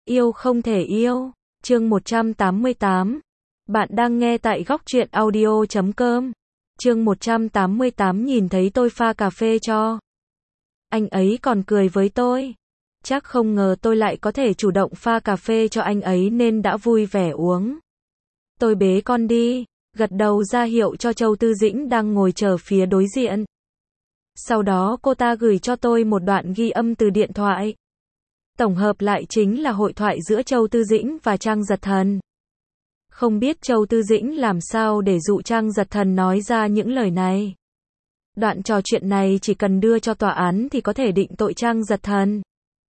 Yêu không thể yêu. Chương 188. Bạn đang nghe tại góc truyện audio.com. Chương 188 nhìn thấy tôi pha cà phê cho anh ấy còn cười với tôi. Chắc không ngờ tôi lại có thể chủ động pha cà phê cho anh ấy nên đã vui vẻ uống. Tôi bế con đi, gật đầu ra hiệu cho Châu Tư Dĩnh đang ngồi chờ phía đối diện. Sau đó cô ta gửi cho tôi một đoạn ghi âm từ điện thoại. Tổng hợp lại chính là hội thoại giữa Châu Tư Dĩnh và Trang Giật Thần. Không biết Châu Tư Dĩnh làm sao để dụ Trang Giật Thần nói ra những lời này. Đoạn trò chuyện này chỉ cần đưa cho tòa án thì có thể định tội Trang Giật Thần.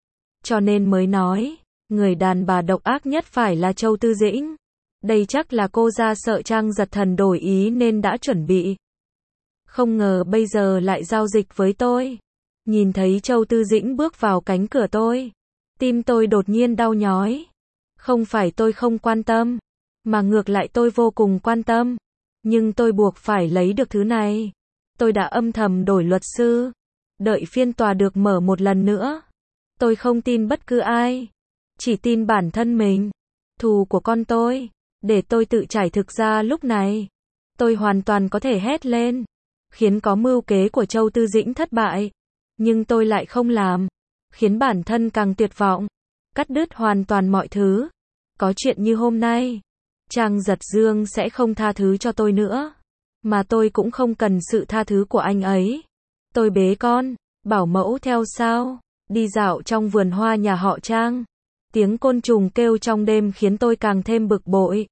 Cho nên mới nói, người đàn bà độc ác nhất phải là Châu Tư Dĩnh. Đây chắc là cô ra sợ Trang Giật Thần đổi ý nên đã chuẩn bị. Không ngờ bây giờ lại giao dịch với tôi. Nhìn thấy Châu Tư Dĩnh bước vào cánh cửa tôi, tim tôi đột nhiên đau nhói. Không phải tôi không quan tâm, mà ngược lại tôi vô cùng quan tâm. Nhưng tôi buộc phải lấy được thứ này. Tôi đã âm thầm đổi luật sư. Đợi phiên tòa được mở một lần nữa. Tôi không tin bất cứ ai. Chỉ tin bản thân mình. Thù của con tôi. Để tôi tự trải thực ra lúc này. Tôi hoàn toàn có thể hét lên. Khiến có mưu kế của Châu Tư Dĩnh thất bại. Nhưng tôi lại không làm. Khiến bản thân càng tuyệt vọng. Cắt đứt hoàn toàn mọi thứ. Có chuyện như hôm nay. Trang Giật Dương sẽ không tha thứ cho tôi nữa. Mà tôi cũng không cần sự tha thứ của anh ấy. Tôi bế con, bảo mẫu theo sau. Đi dạo trong vườn hoa nhà họ Trang. Tiếng côn trùng kêu trong đêm khiến tôi càng thêm bực bội.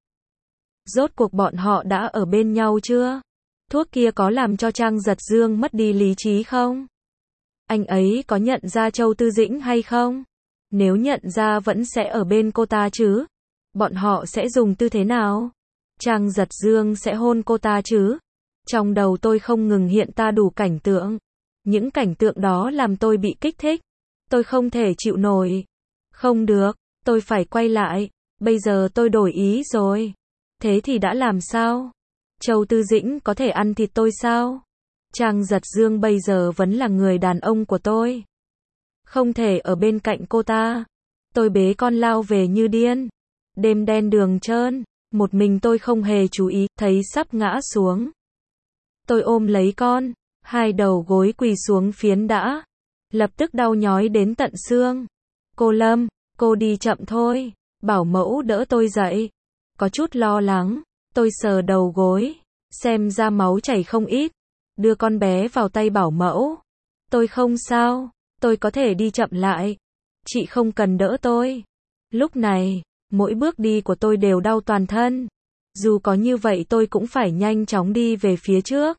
Rốt cuộc bọn họ đã ở bên nhau chưa? Thuốc kia có làm cho Trang Giật Dương mất đi lý trí không? Anh ấy có nhận ra Châu Tư Dĩnh hay không? Nếu nhận ra vẫn sẽ ở bên cô ta chứ? Bọn họ sẽ dùng tư thế nào? Trang Giật Dương sẽ hôn cô ta chứ? Trong đầu tôi không ngừng hiện ra đủ cảnh tượng. Những cảnh tượng đó làm tôi bị kích thích. Tôi không thể chịu nổi. Không được, tôi phải quay lại. Bây giờ tôi đổi ý rồi. Thế thì đã làm sao? Châu Tư Dĩnh có thể ăn thịt tôi sao? Trang Giật Dương bây giờ vẫn là người đàn ông của tôi. Không thể ở bên cạnh cô ta. Tôi bế con lao về như điên. Đêm đen đường trơn. Một mình tôi không hề chú ý, thấy sắp ngã xuống. Tôi ôm lấy con. Hai đầu gối quỳ xuống phiến đã. Lập tức đau nhói đến tận xương. Cô Lâm, cô đi chậm thôi. Bảo mẫu đỡ tôi dậy. Có chút lo lắng. Tôi sờ đầu gối. Xem ra máu chảy không ít. Đưa con bé vào tay bảo mẫu. Tôi không sao. Tôi có thể đi chậm lại. Chị không cần đỡ tôi. Lúc này, mỗi bước đi của tôi đều đau toàn thân. Dù có như vậy tôi cũng phải nhanh chóng đi về phía trước.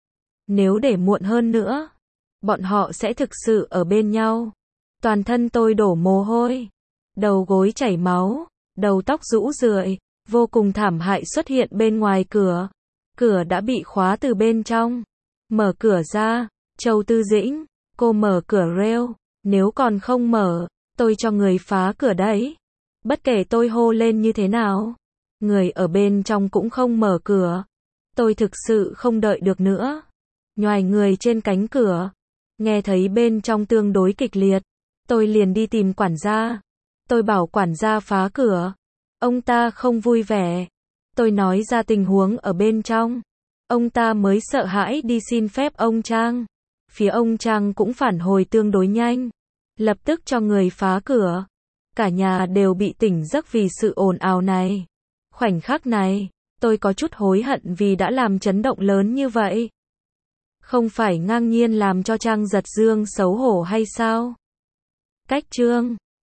Nếu để muộn hơn nữa, bọn họ sẽ thực sự ở bên nhau. Toàn thân tôi đổ mồ hôi. Đầu gối chảy máu. Đầu tóc rũ rượi. Vô cùng thảm hại xuất hiện bên ngoài cửa. Cửa đã bị khóa từ bên trong. Mở cửa ra. Châu Tư Dĩnh, cô mở cửa rêu. Nếu còn không mở, tôi cho người phá cửa đấy. Bất kể tôi hô lên như thế nào, người ở bên trong cũng không mở cửa. Tôi thực sự không đợi được nữa. Nhoài người trên cánh cửa. Nghe thấy bên trong tương đối kịch liệt. Tôi liền đi tìm quản gia. Tôi bảo quản gia phá cửa. Ông ta không vui vẻ. Tôi nói ra tình huống ở bên trong. Ông ta mới sợ hãi đi xin phép ông Trang. Phía ông Trang cũng phản hồi tương đối nhanh. Lập tức cho người phá cửa. Cả nhà đều bị tỉnh giấc vì sự ồn ào này. Khoảnh khắc này, tôi có chút hối hận vì đã làm chấn động lớn như vậy. Không phải ngang nhiên làm cho Trang Giật Dương xấu hổ hay sao? Cách chương